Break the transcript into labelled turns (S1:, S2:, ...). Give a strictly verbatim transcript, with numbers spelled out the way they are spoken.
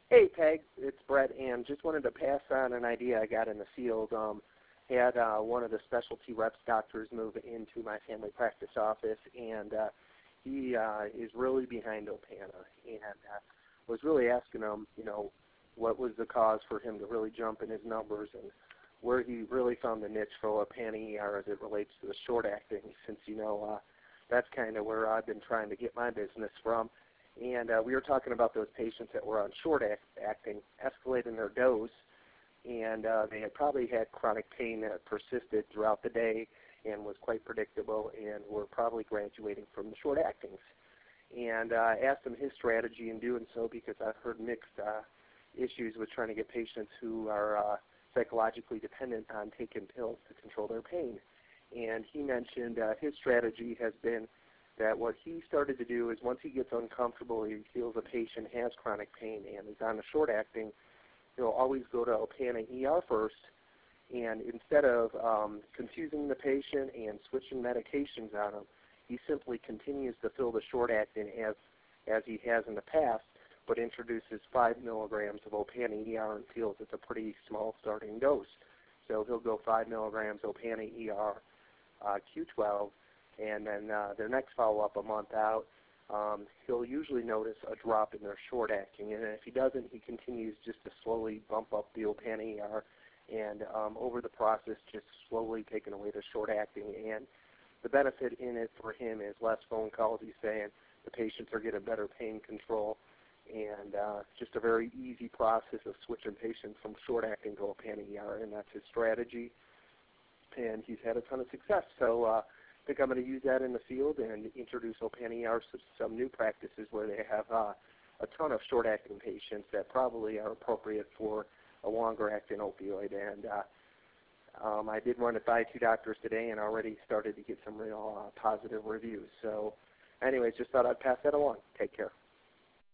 S1: Hey, Peg, it's Brett, and just wanted to pass on an idea I got in the field. Um, had uh, one of the specialty reps doctors move into my family practice office, and uh, he uh, is really behind Opana, and uh, was really asking him, you know, what was the cause for him to really jump in his numbers, and where he really found the niche for Opana E R as it relates to the short acting, since, you know, uh, that's kind of where I've been trying to get my business from. And uh, we were talking about those patients that were on short act acting, escalating their dose, and uh, they had probably had chronic pain that persisted throughout the day and was quite predictable, and were probably graduating from the short actings. And uh, I asked him his strategy in doing so, because I've heard mixed uh, issues with trying to get patients who are uh, psychologically dependent on taking pills to control their pain. And he mentioned uh, his strategy has been that what he started to do is, once he gets uncomfortable, he feels a patient has chronic pain and is on a short acting, he'll always go to Opana E R first, and instead of um, confusing the patient and switching medications on him, he simply continues to fill the short acting as, as he has in the past, but introduces five milligrams of Opana E R and feels it's a pretty small starting dose. So he'll go five milligrams Opana E R uh, Q twelve, and then uh, their next follow-up a month out, um, he'll usually notice a drop in their short acting, and if he doesn't, he continues just to slowly bump up the Opana E R, and um, over the process, just slowly taking away the short acting. And the benefit in it for him is less phone calls. He's saying the patients are getting better pain control, and uh, just a very easy process of switching patients from short acting to Opana E R, and that's his strategy. And he's had a ton of success. So uh, I think I'm going to use that in the field and introduce Opana E R to some new practices where they have uh, a ton of short-acting patients that probably are appropriate for a longer-acting opioid. And uh, um, I did run it by two doctors today and already started to get some real uh, positive reviews. So anyways, just thought I'd pass that along. Take care.